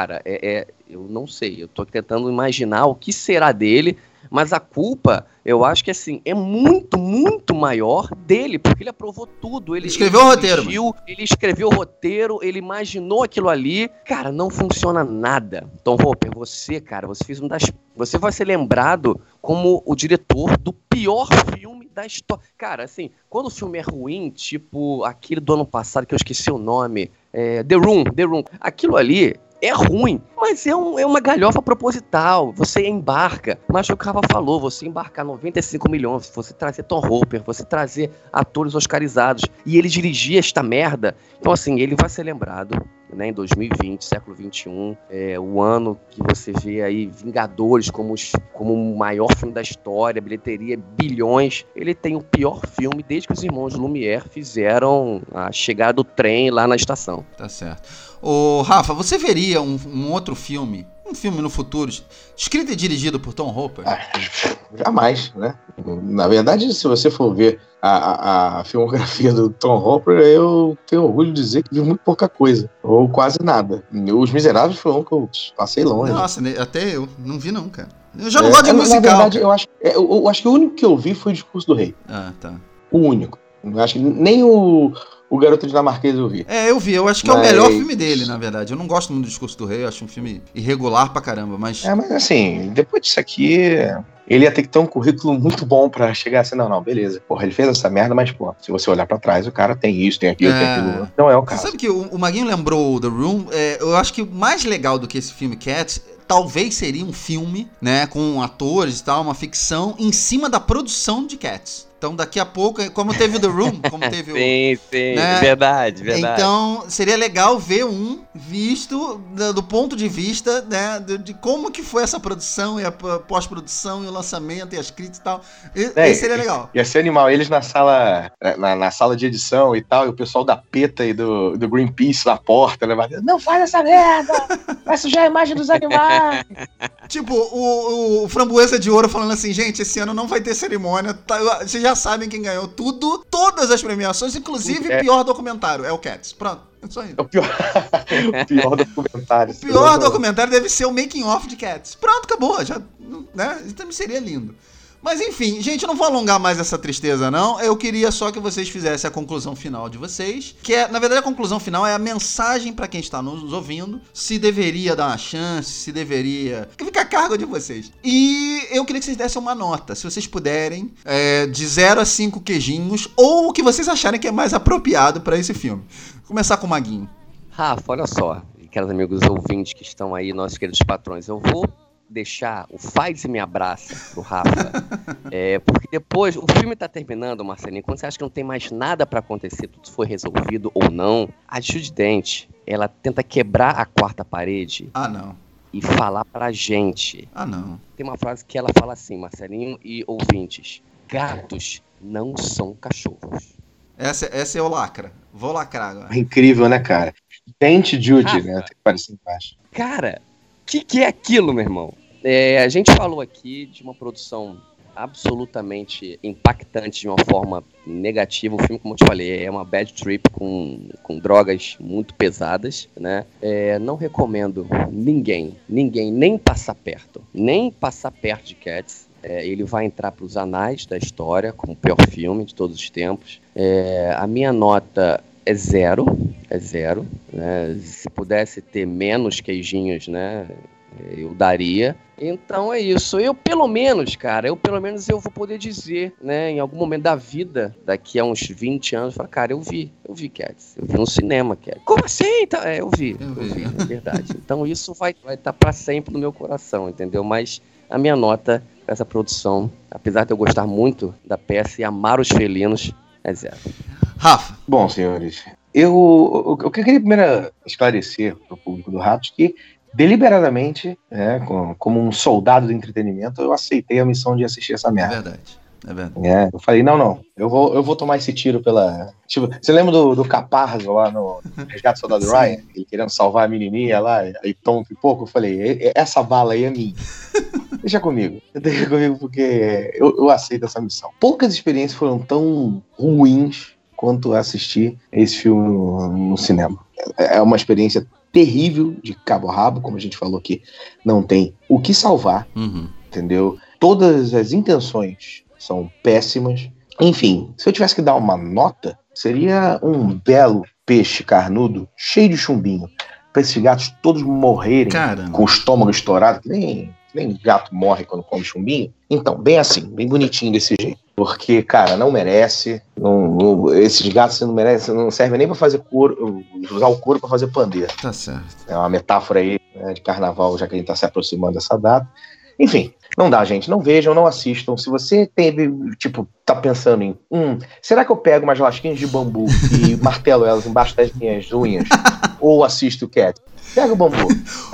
eu não sei, eu tô tentando imaginar o que será dele, mas a culpa, eu acho que, assim, é muito, muito maior dele, porque ele aprovou tudo. Ele escreveu o roteiro. Ele escreveu o roteiro, ele imaginou aquilo ali. Cara, não funciona nada. Tom Hopper, você fez você vai ser lembrado como o diretor do pior filme da história. Cara, assim, quando o filme é ruim, tipo aquele do ano passado, que eu esqueci o nome, The Room, aquilo ali é ruim, mas é uma galhofa proposital. Você embarca, mas o que o Rafa falou, você embarcar 95 milhões, você trazer Tom Hopper, você trazer atores oscarizados, e ele dirigir esta merda. Então, assim, ele vai ser lembrado, né, em 2020, século XXI, o ano que você vê aí Vingadores como o maior filme da história, bilheteria, bilhões. Ele tem o pior filme desde que os irmãos Lumière fizeram a chegada do trem lá na estação. Tá certo. Ô, Rafa, você veria um outro filme, um filme no futuro, escrito e dirigido por Tom Hopper? Jamais, né? Na verdade, se você for ver a filmografia do Tom Hopper, eu tenho orgulho de dizer que vi muito pouca coisa, ou quase nada. Os Miseráveis foi um que eu passei longe. Nossa, até eu não vi não, cara. Eu já não gosto de musical. Na verdade, eu acho que o único que eu vi foi o Discurso do Rei. Ah, tá. O único. Eu acho que nem o Garota Dinamarquesa eu vi. Eu vi. Eu acho que é o melhor filme dele, na verdade. Eu não gosto muito do Discurso do Rei. Eu acho um filme irregular pra caramba, mas... mas assim, depois disso aqui... Ele ia ter que ter um currículo muito bom pra chegar assim, não, beleza. Porra, ele fez essa merda, mas, pô, se você olhar pra trás, o cara tem isso, tem aquilo, tem aquilo. Não é o caso. Você sabe que o Maguinho lembrou The Room? Eu acho que o mais legal do que esse filme Cats... talvez seria um filme, né, com atores e tal, uma ficção, em cima da produção de Cats. Então, daqui a pouco, como teve o The Room, como teve sim, né? Verdade. Então, seria legal ver visto do ponto de vista, né, de como que foi essa produção e a pós-produção e o lançamento e as críticas e tal. Esse seria legal. Ia ser animal, eles na sala de edição e tal, e o pessoal da PETA e do Greenpeace na porta, né? Não faz essa merda! Vai sujar a imagem dos animais! Tipo, o Framboesa de Ouro falando assim, gente, esse ano não vai ter cerimônia, tá, vocês já sabem quem ganhou tudo, todas as premiações, inclusive o pior documentário, é o Cats. Pronto, é só isso. O pior documentário. O pior documentário deve ser o making of de Cats. Pronto, acabou, já, né? Isso também seria lindo. Mas enfim, gente, eu não vou alongar mais essa tristeza, não. Eu queria só que vocês fizessem a conclusão final de vocês. Que é, na verdade, a conclusão final é a mensagem pra quem está nos ouvindo. Se deveria dar uma chance, se deveria... Que fica a cargo de vocês. E eu queria que vocês dessem uma nota, se vocês puderem, de 0 a 5 queijinhos, ou o que vocês acharem que é mais apropriado pra esse filme. Vou começar com o Maguinho. Rafa, olha só, queridos amigos ouvintes que estão aí, nossos queridos patrões, eu vou deixar o Faz e Me Abraça pro Rafa, porque depois, o filme tá terminando, Marcelinho, quando você acha que não tem mais nada pra acontecer, tudo foi resolvido ou não, a Judi Dench, ela tenta quebrar a quarta parede. Ah, não. E falar pra gente. Ah, não. Tem uma frase que ela fala assim, Marcelinho e ouvintes, gatos não são cachorros. Essa é o lacra. Vou lacrar agora. É incrível, né, cara? Dente Judy, né? Tem que aparecer embaixo. Cara, o que é aquilo, meu irmão? A gente falou aqui de uma produção absolutamente impactante de uma forma negativa. O filme, como eu te falei, é uma bad trip com drogas muito pesadas, né? Não recomendo ninguém nem passar perto de Cats. Ele vai entrar para os anais da história como o pior filme de todos os tempos. A minha nota é zero, né? Se pudesse ter menos queijinhos, né, eu daria. Então é isso. Eu pelo menos eu vou poder dizer, né, em algum momento da vida, daqui a uns 20 anos, falar, cara, eu vi Cats, eu vi no cinema Cats. Como assim? Então, eu vi, é verdade. Então isso vai estar para sempre no meu coração, entendeu? Mas a minha nota para essa produção, apesar de eu gostar muito da peça e amar os felinos, é zero. Rafa. Bom, senhores, eu queria primeiro esclarecer para o público do Ratos que deliberadamente, como um soldado do entretenimento, eu aceitei a missão de assistir essa merda. É verdade. Eu falei, não, eu vou tomar esse tiro pela... Tipo, você lembra do Caparzo lá no Resgate do Soldado Ryan? Ele querendo salvar a menininha lá, aí Tom Pipoco? Eu falei, essa bala aí é minha. Deixa comigo porque eu aceito essa missão. Poucas experiências foram tão ruins quanto assistir esse filme no cinema. É uma experiência terrível de cabo a rabo, como a gente falou aqui, não tem o que salvar, entendeu? Todas as intenções são péssimas. Enfim, se eu tivesse que dar uma nota, seria um belo peixe carnudo, cheio de chumbinho, para esses gatos todos morrerem. Caramba. Com o estômago estourado, que nem gato morre quando come chumbinho. Então, bem assim, bem bonitinho desse jeito. Porque, cara, não merece. Esses gatos não merecem, não servem nem pra fazer couro, usar o couro pra fazer pandeiro. Tá certo. É uma metáfora aí, né, de carnaval, já que a gente tá se aproximando dessa data. Enfim, não dá, gente. Não vejam, não assistam. Se você tá pensando em será que eu pego umas lasquinhas de bambu e martelo elas embaixo das minhas unhas? Ou assisto o Cat? Pega o bambu.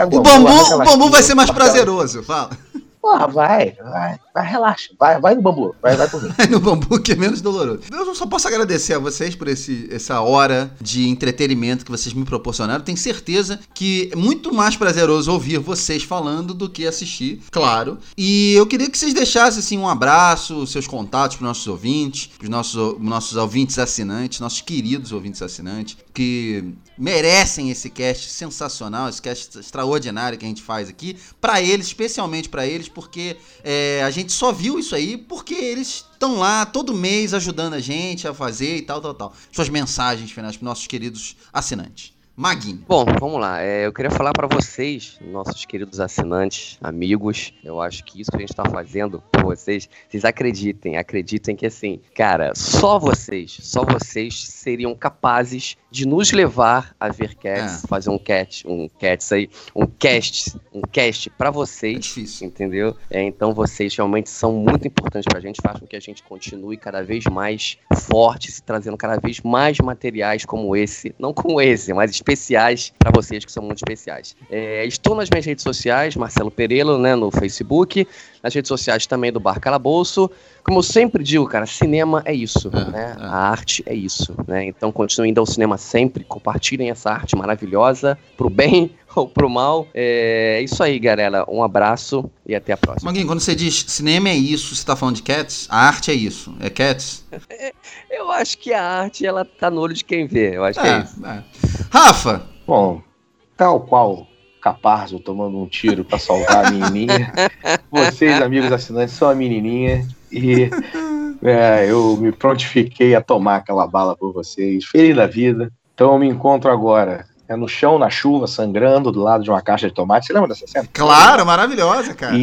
O bambu vai ser mais prazeroso, fala. Porra, vai, relaxa, vai no bambu, vai por mim. Vai no bambu que é menos doloroso. Eu só posso agradecer a vocês por essa hora de entretenimento que vocês me proporcionaram. Tenho certeza que é muito mais prazeroso ouvir vocês falando do que assistir, claro. E eu queria que vocês deixassem assim, um abraço, seus contatos para os nossos ouvintes, para os nossos ouvintes assinantes, nossos queridos ouvintes assinantes, que merecem esse cast sensacional, esse cast extraordinário que a gente faz aqui, para eles, especialmente para eles, porque a gente só viu isso aí porque eles estão lá todo mês ajudando a gente a fazer e tal. Suas mensagens finais para nossos queridos assinantes. Maguinho. Bom, vamos lá. Eu queria falar para vocês, nossos queridos assinantes, amigos, eu acho que isso que a gente tá fazendo por vocês acreditem que assim, cara, só vocês seriam capazes de nos levar a ver Cats, fazer um cast para vocês, difícil. Entendeu? Então vocês realmente são muito importantes pra gente, faz com que a gente continue cada vez mais forte, se trazendo cada vez mais materiais como esse, não como esse, mas especiais para vocês, que são muito especiais. Estou nas minhas redes sociais, Marcelo Perello, né, no Facebook, nas redes sociais também do Bar Calabouço. Como eu sempre digo, cara, cinema é isso, né? A arte é isso, né? Então continuem indo ao cinema sempre, compartilhem essa arte maravilhosa, pro bem ou pro mal. É isso aí, galera. Um abraço e até a próxima. Maguinho, quando você diz cinema é isso, você tá falando de Cats? A arte é isso. É Cats? Eu acho que a arte, ela tá no olho de quem vê. Eu acho que é isso. Rafa! Bom, tal qual Caparzo tomando um tiro pra salvar a menininha, vocês, amigos assinantes, são a menininha e eu me prontifiquei a tomar aquela bala por vocês. Feliz da vida. Então eu me encontro agora no chão, na chuva, sangrando, do lado de uma caixa de tomate. Você lembra dessa cena? Claro, maravilhosa, cara.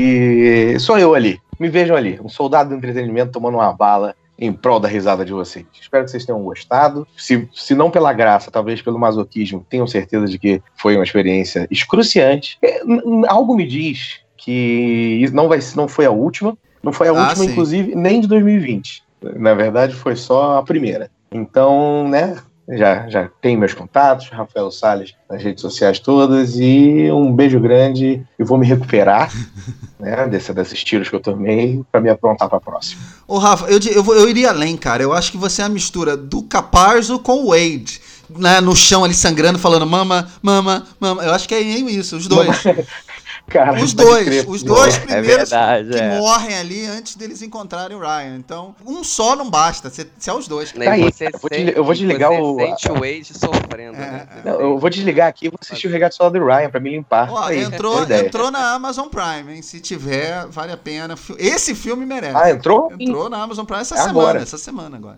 E sou eu ali. Me vejam ali, um soldado do entretenimento tomando uma bala em prol da risada de vocês. Espero que vocês tenham gostado. Se não pela graça, talvez pelo masoquismo, tenham certeza de que foi uma experiência excruciante. Algo me diz que não foi a última. Não foi a última, inclusive, nem de 2020. Na verdade, foi só a primeira. Então, né, já tenho meus contatos, Rafael Salles nas redes sociais todas, e um beijo grande, e vou me recuperar né, desses tiros que eu tomei para me aprontar para a próxima. Ô Rafa, eu iria além, cara. Eu acho que você é a mistura do Caparzo com o Wade, né, no chão ali sangrando, falando mama, mama, mama. Eu acho que é isso, os dois. Cara, os dois primeiros verdade, que morrem ali antes deles encontrarem o Ryan. Então, um só não basta, você é os dois. Tá aí, eu vou desligar você sente o Wade sofrendo, né? Não, eu vou desligar aqui e vou assistir o Resgate Solar do Ryan pra me limpar. Ó, entrou na Amazon Prime, hein? Se tiver, vale a pena. Esse filme merece. Ah, entrou? Entrou na Amazon Prime essa semana agora.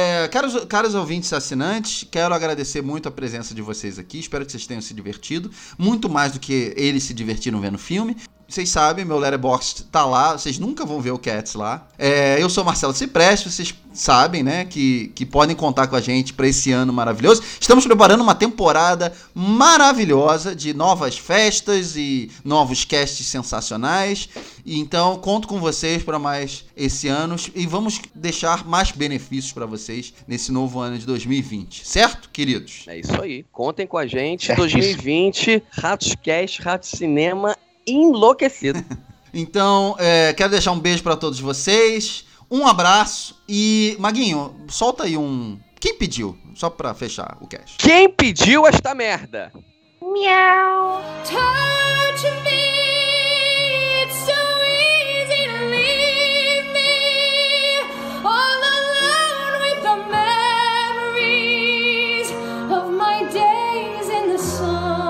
Caros ouvintes assinantes, quero agradecer muito a presença de vocês aqui. Espero que vocês tenham se divertido. Muito mais do que eles se divertiram vendo o filme. Vocês sabem, meu Letterboxd tá lá, vocês nunca vão ver o Cats lá. Eu sou Marcelo Cipreste, vocês sabem, né, que podem contar com a gente para esse ano maravilhoso. Estamos preparando uma temporada maravilhosa de novas festas e novos casts sensacionais. Então, conto com vocês para mais esse ano e vamos deixar mais benefícios para vocês nesse novo ano de 2020. Certo, queridos? É isso aí. Contem com a gente. 2020, Ratos Cast, Ratos Cinema enlouquecido. Então, quero deixar um beijo pra todos vocês, um abraço e, Maguinho, solta aí quem pediu? Só pra fechar o cast. Quem pediu esta merda? Miau. Touch me, it's so easy to leave me all alone with the memories of my days in the sun.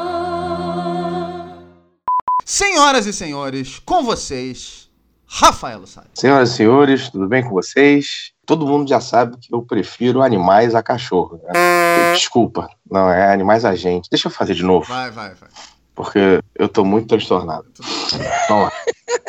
Senhoras e senhores, com vocês, Rafael Salles. Senhoras e senhores, tudo bem com vocês? Todo mundo já sabe que eu prefiro animais a cachorro. Né? Desculpa, não, é animais a gente. Deixa eu fazer de novo. Vai. Porque eu tô muito transtornado. Vamos lá.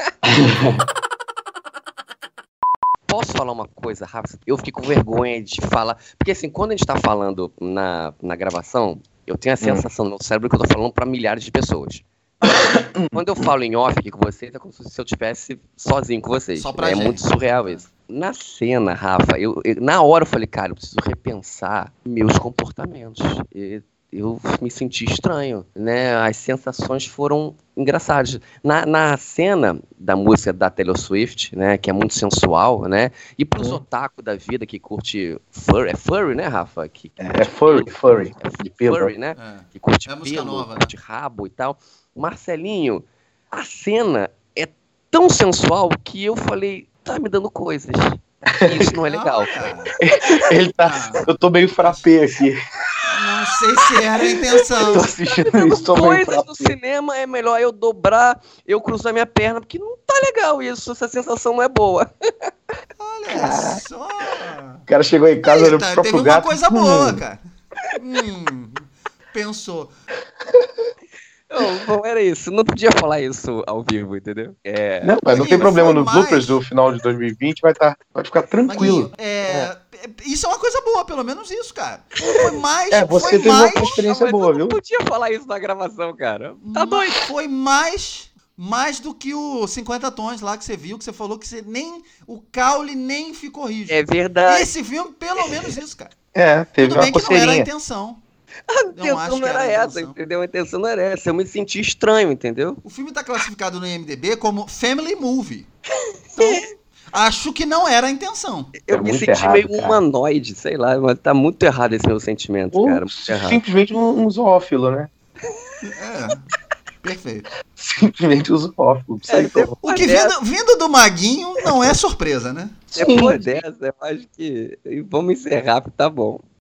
Posso falar uma coisa, Rafa? Eu fiquei com vergonha de falar. Porque assim, quando a gente tá falando na gravação, eu tenho a sensação no meu cérebro que eu tô falando pra milhares de pessoas. Quando eu falo em off aqui com vocês, é como se eu estivesse sozinho com vocês. Só pra gente. Muito surreal isso. Na cena, Rafa, na hora eu falei, cara, eu preciso repensar meus comportamentos. Eu me senti estranho, né? As sensações foram engraçadas. Na cena da música da Taylor Swift, né? Que é muito sensual, né? E pros otaku da vida que curte furry, é furry, né, Rafa? Furry. De pelo, furry, né? Que curte pelo, nova, curte rabo e tal. Marcelinho, a cena é tão sensual que eu falei, tá me dando coisas. Isso não é legal. Ele tá. Eu tô meio frappé aqui. Não sei se era a intenção. Tô assistindo isso, coisas do cinema é melhor eu dobrar, eu cruzar minha perna, porque não tá legal isso, essa sensação não é boa. Olha só. O cara chegou em casa, olhou pro próprio gato. Teve uma coisa boa, cara. Pensou. Não era isso. Não podia falar isso ao vivo, entendeu? Não, mas não tem problema. No bloopers do final de 2020 vai ficar tranquilo. Isso é uma coisa boa, pelo menos isso, cara. Foi mais. Você teve uma experiência boa, viu? Não podia falar isso na gravação, cara. Tá doido. Foi mais do que o 50 tons lá que você viu, que você falou que o caule nem ficou rígido. É verdade. Esse filme, pelo menos isso, cara. Teve Tudo bem uma que não era a coceirinha. intenção. A intenção não era essa, entendeu? A intenção não era essa. Eu me senti estranho, entendeu? O filme tá classificado no IMDb como Family Movie. Então, acho que não era a intenção. Eu me senti errado, meio humanoide, sei lá, mas tá muito errado esse meu sentimento, cara. Simplesmente um zoófilo, né? Perfeito. Simplesmente um zoófilo. O que vindo do Maguinho não é surpresa, né? Depois dessa, eu acho que... Vamos encerrar, porque tá bom.